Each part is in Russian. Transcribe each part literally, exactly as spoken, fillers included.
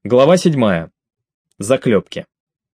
Глава седьмая. Заклепки.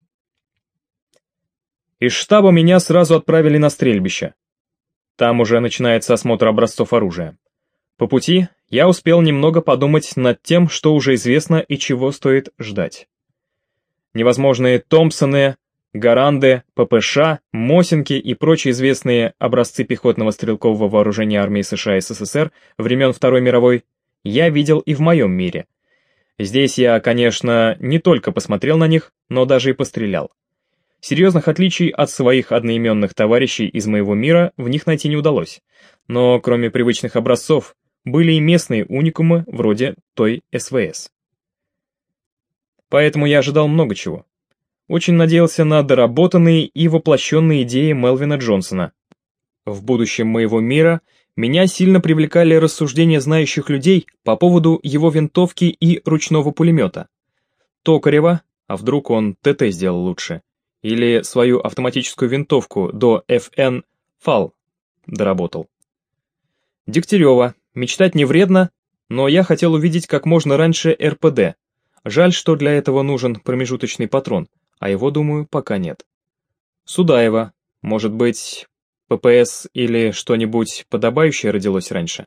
Из штаба меня сразу отправили на стрельбище. Там уже начинается осмотр образцов оружия. По пути я успел немного подумать над тем, что уже известно и чего стоит ждать. Невозможные Томпсоны, Гаранды, ППШ, Мосинки и прочие известные образцы пехотного стрелкового вооружения армии США и СССР времен Второй мировой я видел и в моем мире. Здесь я, конечно, не только посмотрел на них, но даже и пострелял. Серьезных отличий от своих одноименных товарищей из моего мира в них найти не удалось. Но кроме привычных образцов, были и местные уникумы вроде той СВС. Поэтому я ожидал много чего. Очень надеялся на доработанные и воплощенные идеи Мелвина Джонсона. В будущем моего мира меня сильно привлекали рассуждения знающих людей по поводу его винтовки и ручного пулемета. Токарева, а вдруг он ТТ сделал лучше, или свою автоматическую винтовку до эф эн ФАЛ доработал. Дегтярева, мечтать не вредно, но я хотел увидеть как можно раньше эр пэ дэ. Жаль, что для этого нужен промежуточный патрон, а его, думаю, пока нет. Судаева, может быть, пэ пэ эс или что-нибудь подобающее родилось раньше.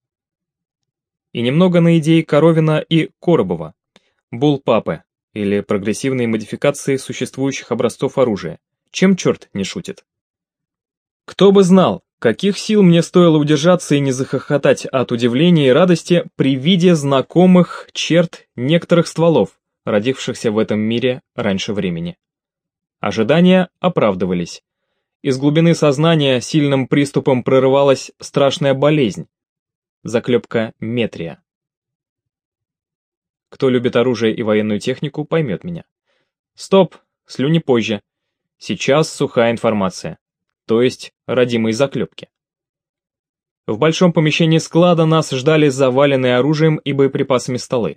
И немного на идеи Коровина и Коробова, буллпапы или прогрессивные модификации существующих образцов оружия. Чем черт не шутит? Кто бы знал, каких сил мне стоило удержаться и не захохотать от удивления и радости при виде знакомых черт некоторых стволов, родившихся в этом мире раньше времени. Ожидания оправдывались. Из глубины сознания сильным приступом прорывалась страшная болезнь. Заклепка метрия. Кто любит оружие и военную технику, поймет меня. Стоп, слюни позже. Сейчас сухая информация, то есть родимые заклепки. В большом помещении склада нас ждали заваленные оружием и боеприпасами столы.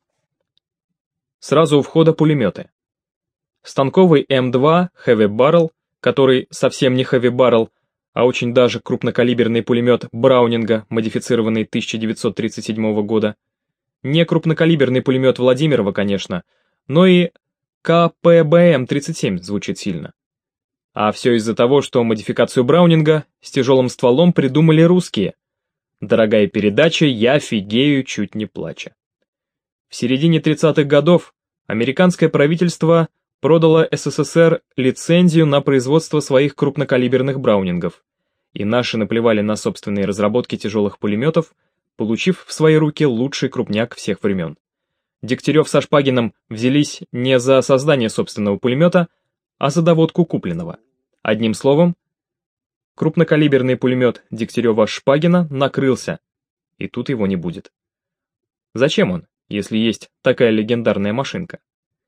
Сразу у входа пулеметы. Станковый эм два Heavy Barrel, который совсем не Heavy Barrel, а очень даже крупнокалиберный пулемет Браунинга, модифицированный тысяча девятьсот тридцать седьмого года. Не крупнокалиберный пулемет Владимирова, конечно, но и ка пэ бэ эм тридцать семь звучит сильно. А все из-за того, что модификацию Браунинга с тяжелым стволом придумали русские. Дорогая передача, я фигею, чуть не плача. В середине тридцатых годов американское правительство продало эс эс эс эр лицензию на производство своих крупнокалиберных браунингов, и наши наплевали на собственные разработки тяжелых пулеметов, получив в свои руки лучший крупняк всех времен. Дегтярев со Шпагиным взялись не за создание собственного пулемета, а за доводку купленного. Одним словом, крупнокалиберный пулемет Дегтярева-Шпагина накрылся, и тут его не будет. Зачем он, если есть такая легендарная машинка?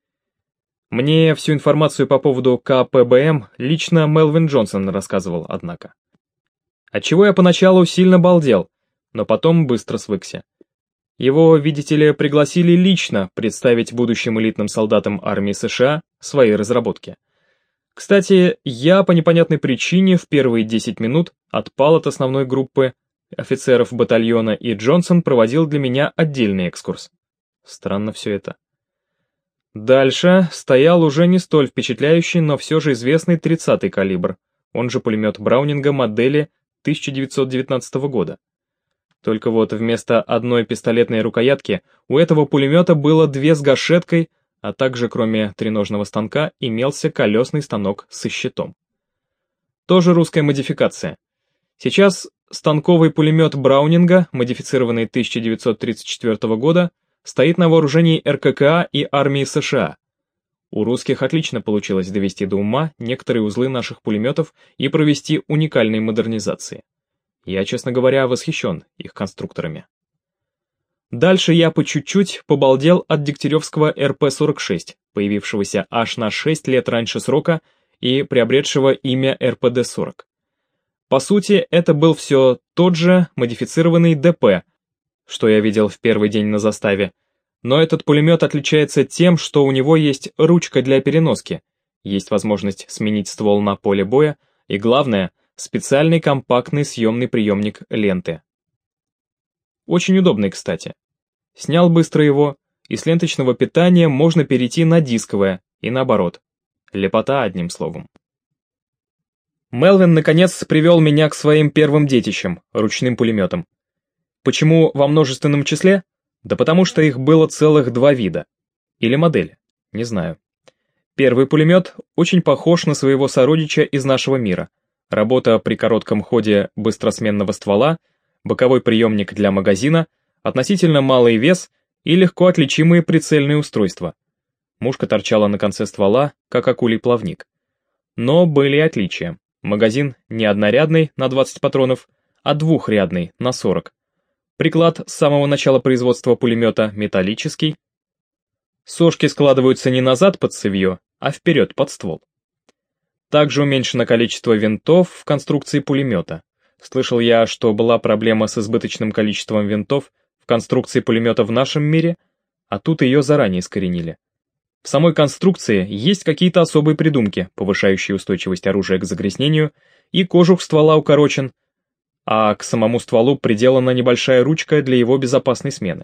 Мне всю информацию по поводу ка пэ бэ эм лично Мелвин Джонсон рассказывал, однако. Отчего я поначалу сильно балдел, но потом быстро свыкся. Его, видите ли, пригласили лично представить будущим элитным солдатам армии США свои разработки. Кстати, я по непонятной причине в первые десять минут отпал от основной группы офицеров батальона, и Джонсон проводил для меня отдельный экскурс. Странно все это. Дальше стоял уже не столь впечатляющий, но все же известный тридцатый калибр, он же пулемет Браунинга модели тысяча девятьсот девятнадцатого года. Только вот вместо одной пистолетной рукоятки у этого пулемета было две с гашеткой, а также кроме треножного станка имелся колесный станок со щитом. Тоже русская модификация. Сейчас станковый пулемет Браунинга, модифицированный тысяча девятьсот тридцать четвёртого года, стоит на вооружении эр ка ка а и армии США. У русских отлично получилось довести до ума некоторые узлы наших пулеметов и провести уникальные модернизации. Я, честно говоря, восхищен их конструкторами. Дальше я по чуть-чуть побалдел от дегтяревского эр пэ сорок шесть, появившегося аж на шесть лет раньше срока и приобретшего имя эр пэ дэ сорок. По сути, это был все тот же модифицированный дэ пэ, что я видел в первый день на заставе, но этот пулемет отличается тем, что у него есть ручка для переноски, есть возможность сменить ствол на поле боя и, главное, специальный компактный съемный приемник ленты. Очень удобный, кстати. Снял быстро его, и с ленточного питания можно перейти на дисковое, и наоборот. Лепота, одним словом. Мелвин наконец привел меня к своим первым детищам, ручным пулеметам. Почему во множественном числе? Да потому что их было целых два вида. Или модели, не знаю. Первый пулемет очень похож на своего сородича из нашего мира. Работа при коротком ходе быстросменного ствола, боковой приемник для магазина, относительно малый вес и легко отличимые прицельные устройства. Мушка торчала на конце ствола, как акулий плавник. Но были отличия. Магазин не однорядный на двадцать патронов, а двухрядный на сорок. Приклад с самого начала производства пулемета металлический. Сошки складываются не назад под цевьё, а вперед под ствол. Также уменьшено количество винтов в конструкции пулемета. Слышал я, что была проблема с избыточным количеством винтов в конструкции пулемета в нашем мире, а тут ее заранее искоренили. В самой конструкции есть какие-то особые придумки, повышающие устойчивость оружия к загрязнению, и кожух ствола укорочен, а к самому стволу приделана небольшая ручка для его безопасной смены.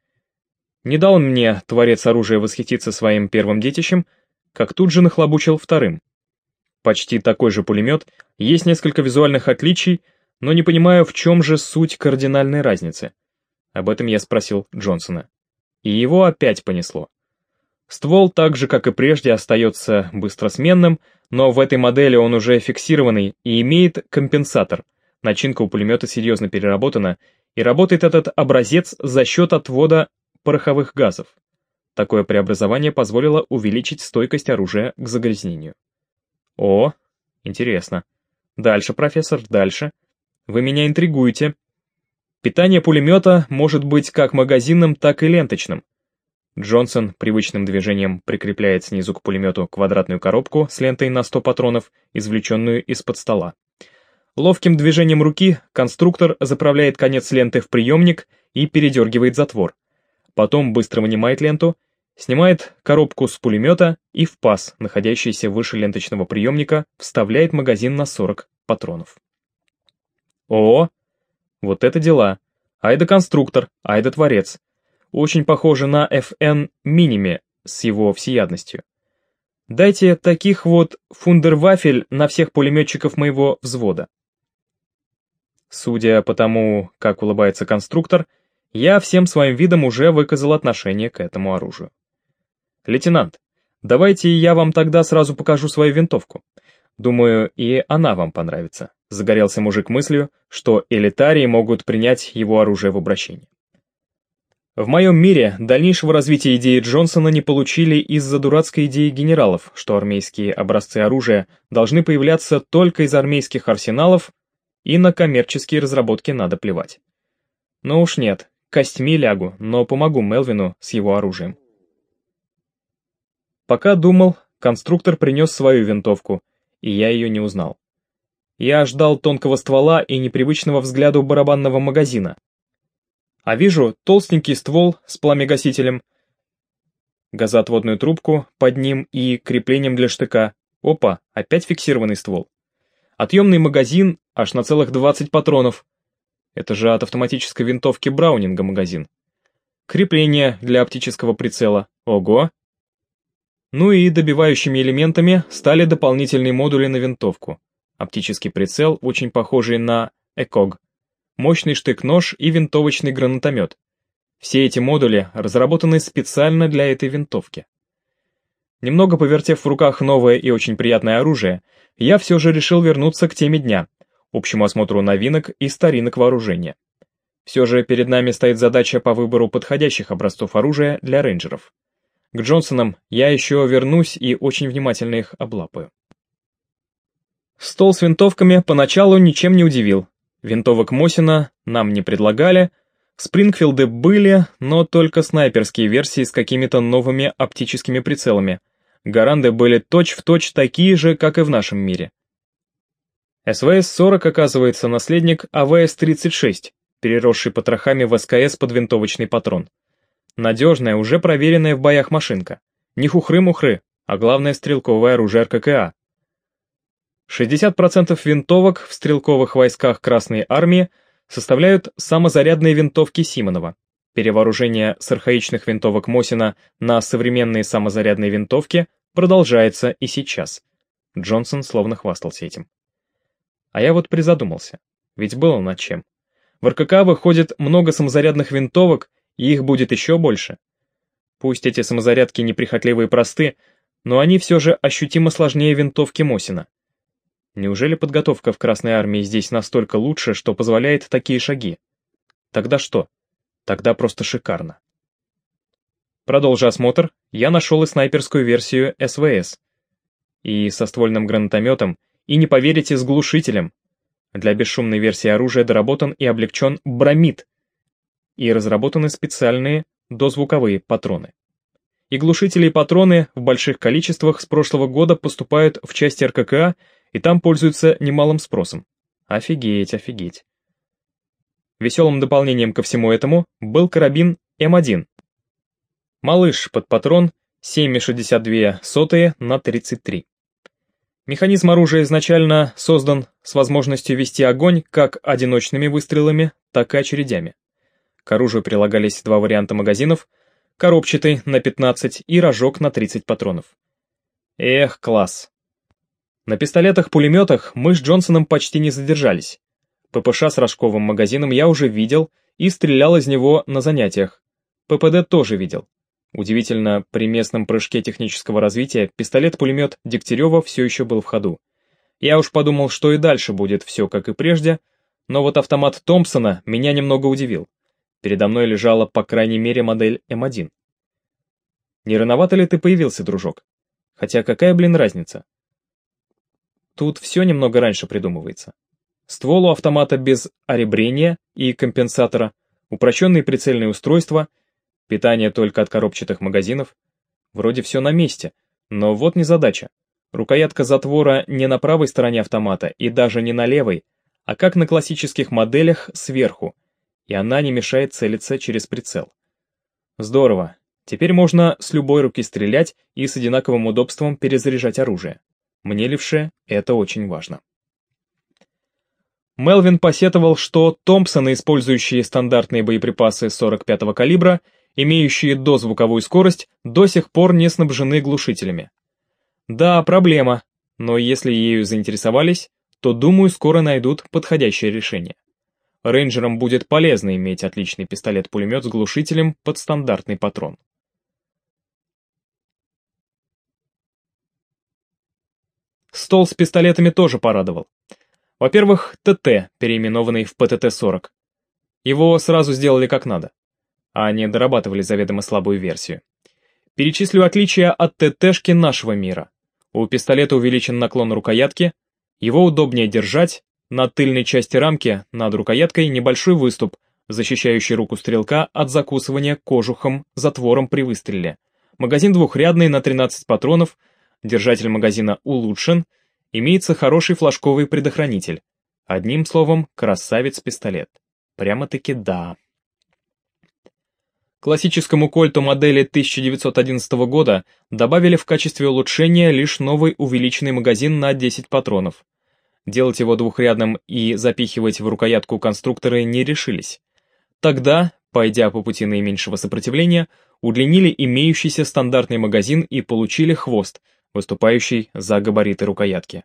Не дал мне творец оружия восхититься своим первым детищем, как тут же нахлобучил вторым. Почти такой же пулемет, есть несколько визуальных отличий, но не понимаю, в чем же суть кардинальной разницы. Об этом я спросил Джонсона. И его опять понесло. Ствол, так же как и прежде, остается быстросменным, но в этой модели он уже фиксированный и имеет компенсатор. Начинка у пулемета серьезно переработана, и работает этот образец за счет отвода пороховых газов. Такое преобразование позволило увеличить стойкость оружия к загрязнению. О, интересно. Дальше, профессор, дальше. Вы меня интригуете. Питание пулемета может быть как магазинным, так и ленточным. Джонсон привычным движением прикрепляет снизу к пулемету квадратную коробку с лентой на сто патронов, извлеченную из-под стола. Ловким движением руки конструктор заправляет конец ленты в приемник и передергивает затвор. Потом быстро вынимает ленту, снимает коробку с пулемета и в паз, находящийся выше ленточного приемника, вставляет магазин на сорок патронов. О, вот это дела. Айда конструктор, айда творец. Очень похоже на эф эн Minimi с его всеядностью. Дайте таких вот фундервафель на всех пулеметчиков моего взвода. Судя по тому, как улыбается конструктор, я всем своим видом уже выказал отношение к этому оружию. Лейтенант, давайте я вам тогда сразу покажу свою винтовку. Думаю, и она вам понравится. Загорелся мужик мыслью, что элитарии могут принять его оружие в обращение. В моем мире дальнейшего развития идеи Джонсона не получили из-за дурацкой идеи генералов, что армейские образцы оружия должны появляться только из армейских арсеналов, и на коммерческие разработки надо плевать. Но уж нет, костьми лягу, но помогу Мелвину с его оружием. Пока думал, конструктор принес свою винтовку, и я ее не узнал. Я ждал тонкого ствола и непривычного взгляду барабанного магазина. А вижу толстенький ствол с пламегасителем, газоотводную трубку под ним и креплением для штыка. Опа, опять фиксированный ствол. Отъемный магазин аж на целых двадцать патронов. Это же от автоматической винтовки Браунинга магазин. Крепление для оптического прицела. Ого! Ну и добивающими элементами стали дополнительные модули на винтовку. Оптический прицел, очень похожий на ЭКОГ. Мощный штык-нож и винтовочный гранатомет. Все эти модули разработаны специально для этой винтовки. Немного повертев в руках новое и очень приятное оружие, я все же решил вернуться к теме дня, общему осмотру новинок и старинок вооружения. Все же перед нами стоит задача по выбору подходящих образцов оружия для рейнджеров. К Джонсонам я еще вернусь и очень внимательно их облапаю. Стол с винтовками поначалу ничем не удивил. Винтовок Мосина нам не предлагали, Спрингфилды были, но только снайперские версии с какими-то новыми оптическими прицелами. Гаранды были точь-в-точь такие же, как и в нашем мире. эс вэ эс сорок, оказывается, наследник а вэ эс тридцать шесть, переросший потрохами в эс ка эс под винтовочный патрон. Надежная, уже проверенная в боях машинка. Не хухры-мухры, а главное стрелковое оружие эр ка ка а. шестьдесят процентов винтовок в стрелковых войсках Красной Армии составляют самозарядные винтовки Симонова. Перевооружение с архаичных винтовок Мосина на современные самозарядные винтовки продолжается и сейчас. Джонсон словно хвастался этим. А я вот призадумался, ведь было над чем. В РКК выходит много самозарядных винтовок, и их будет еще больше. Пусть эти самозарядки неприхотливы и просты, но они все же ощутимо сложнее винтовки Мосина. Неужели подготовка в Красной Армии здесь настолько лучше, что позволяет такие шаги? Тогда что? Тогда просто шикарно. Продолжив осмотр, я нашел и снайперскую версию СВС. И со ствольным гранатометом, и, не поверите, с глушителем. Для бесшумной версии оружия доработан и облегчен бромид. И разработаны специальные дозвуковые патроны. И глушители и патроны в больших количествах с прошлого года поступают в части РККА, и там пользуются немалым спросом. Офигеть, офигеть. Веселым дополнением ко всему этому был карабин эм один. Малыш под патрон семь и шестьдесят две сотые на тридцать три. Механизм оружия изначально создан с возможностью вести огонь как одиночными выстрелами, так и очередями. К оружию прилагались два варианта магазинов, коробчатый на пятнадцать и рожок на тридцать патронов. Эх, класс. На пистолетах-пулеметах мы с Джонсоном почти не задержались. ППШ с рожковым магазином я уже видел и стрелял из него на занятиях. ППД тоже видел. Удивительно, при местном прыжке технического развития пистолет-пулемет Дегтярева все еще был в ходу. Я уж подумал, что и дальше будет все как и прежде, но вот автомат Томпсона меня немного удивил. Передо мной лежала, по крайней мере, модель эм один. Не рановато ли ты появился, дружок? Хотя какая, блин, разница? Тут все немного раньше придумывается. Ствол у автомата без оребрения и компенсатора, упрощенные прицельные устройства, питание только от коробчатых магазинов. Вроде все на месте, но вот незадача. Рукоятка затвора не на правой стороне автомата и даже не на левой, а как на классических моделях сверху, и она не мешает целиться через прицел. Здорово, теперь можно с любой руки стрелять и с одинаковым удобством перезаряжать оружие. Мне левше это очень важно. Мелвин посетовал, что Томпсоны, использующие стандартные боеприпасы сорок пятого калибра, имеющие дозвуковую скорость, до сих пор не снабжены глушителями. Да, проблема, но если ею заинтересовались, то, думаю, скоро найдут подходящее решение. Рейнджерам будет полезно иметь отличный пистолет-пулемет с глушителем под стандартный патрон. Стол с пистолетами тоже порадовал. Во-первых, ТТ, переименованный в ПТТ сорок. Его сразу сделали как надо, а не дорабатывали заведомо слабую версию. Перечислю отличия от ТТшки нашего мира. У пистолета увеличен наклон рукоятки, его удобнее держать, на тыльной части рамки над рукояткой небольшой выступ, защищающий руку стрелка от закусывания кожухом затвором при выстреле. Магазин двухрядный на тринадцать патронов, держатель магазина улучшен, имеется хороший флажковый предохранитель. Одним словом, красавец-пистолет. Прямо-таки да. Классическому кольту модели тысяча девятьсот одиннадцатого года добавили в качестве улучшения лишь новый увеличенный магазин на десять патронов. Делать его двухрядным и запихивать в рукоятку конструкторы не решились. Тогда, пойдя по пути наименьшего сопротивления, удлинили имеющийся стандартный магазин и получили хвост, выступающий за габариты рукоятки.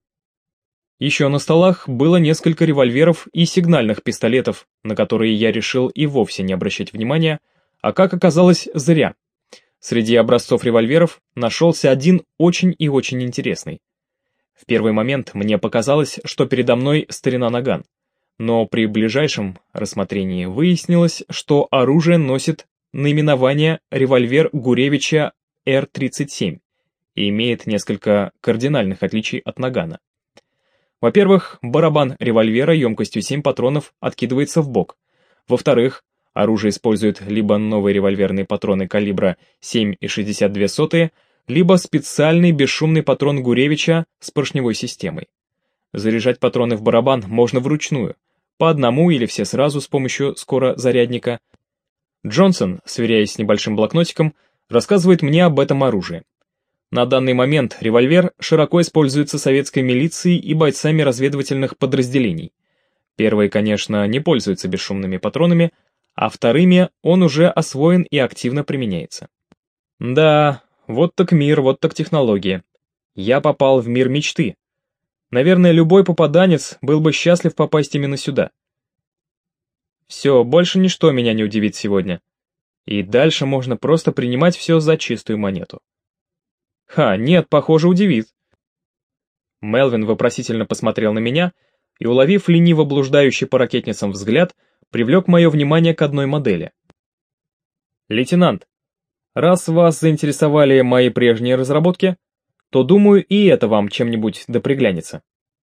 Еще на столах было несколько револьверов и сигнальных пистолетов, на которые я решил и вовсе не обращать внимания, а как оказалось, зря. Среди образцов револьверов нашелся один очень и очень интересный. В первый момент мне показалось, что передо мной старина наган, но при ближайшем рассмотрении выяснилось, что оружие носит наименование револьвер Гуревича эр тридцать семь и имеет несколько кардинальных отличий от нагана. Во-первых, барабан револьвера емкостью семь патронов откидывается в бок. Во-вторых, оружие использует либо новые револьверные патроны калибра семь и шестьдесят две сотые, либо специальный бесшумный патрон Гуревича с поршневой системой. Заряжать патроны в барабан можно вручную, по одному или все сразу с помощью скорозарядника. Джонсон, сверяясь с небольшим блокнотиком, рассказывает мне об этом оружии. На данный момент револьвер широко используется советской милицией и бойцами разведывательных подразделений. Первые, конечно, не пользуются бесшумными патронами, а вторыми он уже освоен и активно применяется. Да, вот так мир, вот так технологии. Я попал в мир мечты. Наверное, любой попаданец был бы счастлив попасть именно сюда. Все, больше ничто меня не удивит сегодня. И дальше можно просто принимать все за чистую монету. Ха, нет, похоже, удивит. Мелвин вопросительно посмотрел на меня и, уловив лениво блуждающий по ракетницам взгляд, привлек мое внимание к одной модели. «Лейтенант, раз вас заинтересовали мои прежние разработки, то, думаю, и это вам чем-нибудь да приглянется».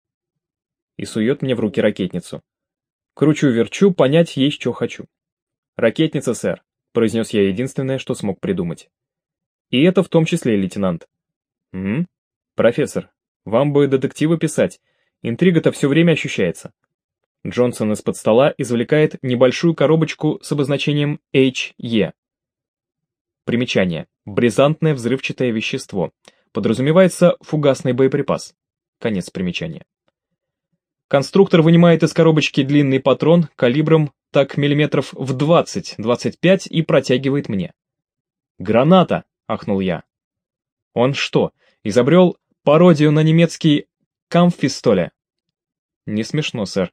И сует мне в руки ракетницу. Кручу-верчу, понять есть, что хочу. «Ракетница, сэр», — произнес я единственное, что смог придумать. «И это в том числе, лейтенант». «М? Профессор, вам бы детективы писать, интрига-то все время ощущается». Джонсон из-под стола извлекает небольшую коробочку с обозначением эйч и. Примечание. Бризантное взрывчатое вещество. Подразумевается фугасный боеприпас. Конец примечания. Конструктор вынимает из коробочки длинный патрон калибром так миллиметров в двадцать-двадцать пять и протягивает мне. «Граната!» — ахнул я. «Он что, изобрел пародию на немецкий «Кампфистоле»?» «Не смешно, сэр».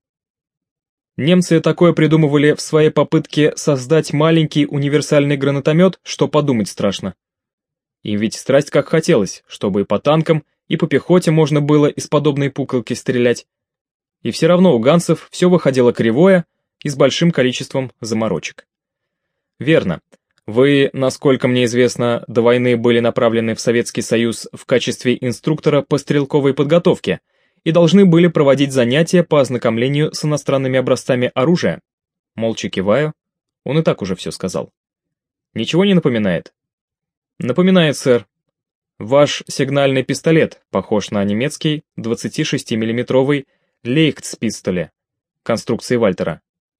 Немцы такое придумывали в своей попытке создать маленький универсальный гранатомет, что подумать страшно. Им ведь страсть как хотелось, чтобы и по танкам, и по пехоте можно было из подобной пуколки стрелять. И все равно у ганцев все выходило кривое и с большим количеством заморочек. Верно. Вы, насколько мне известно, до войны были направлены в Советский Союз в качестве инструктора по стрелковой подготовке и должны были проводить занятия по ознакомлению с иностранными образцами оружия. Молча киваю, он и так уже все сказал. Ничего не напоминает? Напоминает, сэр. Ваш сигнальный пистолет похож на немецкий двадцатишестимиллиметровый Лейхтспистоле конструкции Вальтера.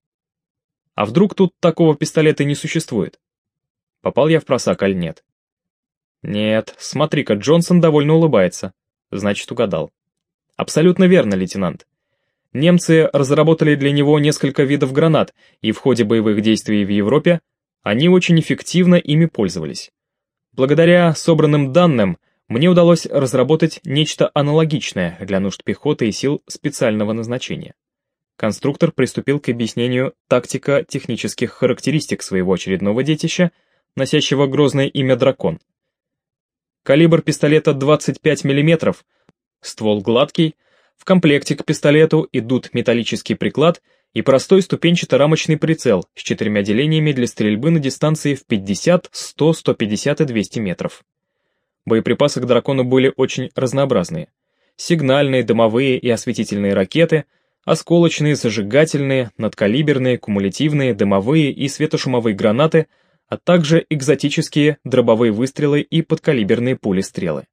А вдруг тут такого пистолета не существует? Попал я в просак, аль нет? Нет, смотри-ка, Джонсон довольно улыбается. Значит, угадал. Абсолютно верно, лейтенант. Немцы разработали для него несколько видов гранат, и в ходе боевых действий в Европе они очень эффективно ими пользовались. Благодаря собранным данным мне удалось разработать нечто аналогичное для нужд пехоты и сил специального назначения. Конструктор приступил к объяснению тактико-технических характеристик своего очередного детища, носящего грозное имя «Дракон». Калибр пистолета двадцать пять миллиметров, ствол гладкий, в комплекте к пистолету идут металлический приклад и простой ступенчато-рамочный прицел с четырьмя делениями для стрельбы на дистанции в пятьдесят, сто, сто пятьдесят и двести метров. Боеприпасы к дракону были очень разнообразные. Сигнальные, дымовые и осветительные ракеты, осколочные, зажигательные, надкалиберные, кумулятивные, дымовые и светошумовые гранаты, а также экзотические дробовые выстрелы и подкалиберные пули-стрелы.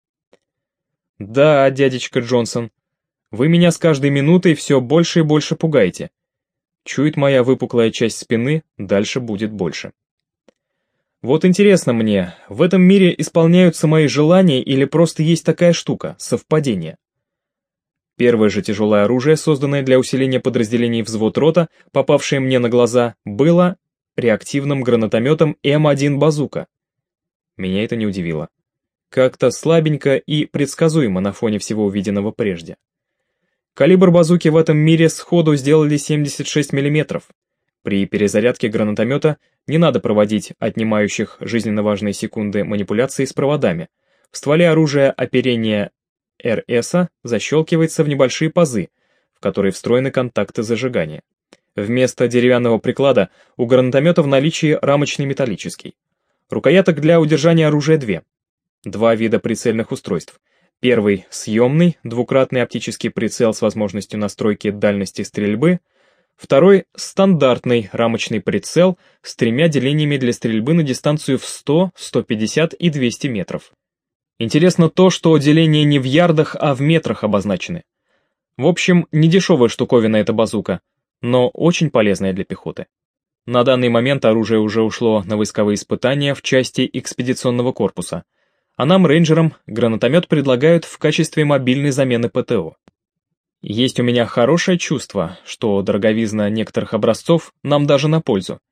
Да, дядечка Джонсон, вы меня с каждой минутой все больше и больше пугаете. Чует моя выпуклая часть спины, дальше будет больше. Вот интересно мне, в этом мире исполняются мои желания или просто есть такая штука, совпадение? Первое же тяжелое оружие, созданное для усиления подразделений взвод рота, попавшее мне на глаза, было реактивным гранатометом эм один «Базука». Меня это не удивило. Как-то слабенько и предсказуемо на фоне всего увиденного прежде. Калибр базуки в этом мире сходу сделали семьдесят шесть миллиметров. При перезарядке гранатомета не надо проводить отнимающих жизненно важные секунды манипуляции с проводами. В стволе оружия оперение эр эс защелкивается в небольшие пазы, в которые встроены контакты зажигания. Вместо деревянного приклада у гранатомета в наличии рамочный металлический. Рукояток для удержания оружия две. Два вида прицельных устройств. Первый — съемный, двукратный оптический прицел с возможностью настройки дальности стрельбы. Второй — стандартный рамочный прицел с тремя делениями для стрельбы на дистанцию в сто, сто пятьдесят и двести метров. Интересно то, что деления не в ярдах, а в метрах обозначены. В общем, не дешевая штуковина эта базука, но очень полезная для пехоты. На данный момент оружие уже ушло на войсковые испытания в части экспедиционного корпуса, а нам, рейнджерам, гранатомет предлагают в качестве мобильной замены пэ тэ о. Есть у меня хорошее чувство, что дороговизна некоторых образцов нам даже на пользу,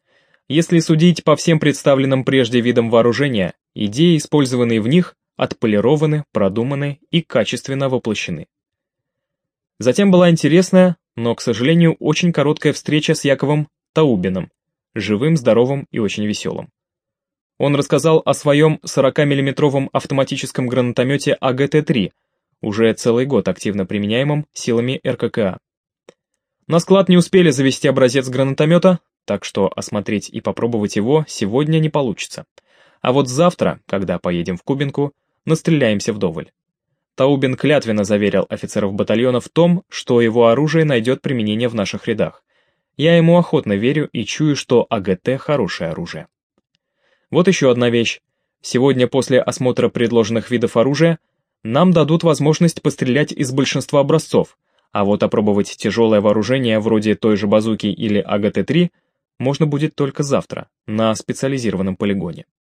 Если судить по всем представленным прежде видам вооружения, идеи, использованные в них, отполированы, продуманы и качественно воплощены. Затем была интересная, но, к сожалению, очень короткая встреча с Яковом Таубиным, живым, здоровым и очень веселым. Он рассказал о своем сорокамиллиметровом автоматическом гранатомете А Г Т три, уже целый год активно применяемом силами Р К К А. На склад не успели завести образец гранатомета, так что осмотреть и попробовать его сегодня не получится. А вот завтра, когда поедем в Кубинку, настреляемся вдоволь. Таубин клятвенно заверил офицеров батальона в том, что его оружие найдет применение в наших рядах. Я ему охотно верю и чую, что А Г Т хорошее оружие. Вот еще одна вещь. Сегодня после осмотра предложенных видов оружия нам дадут возможность пострелять из большинства образцов, а вот опробовать тяжелое вооружение вроде той же базуки или А Г Т три можно будет только завтра, на специализированном полигоне.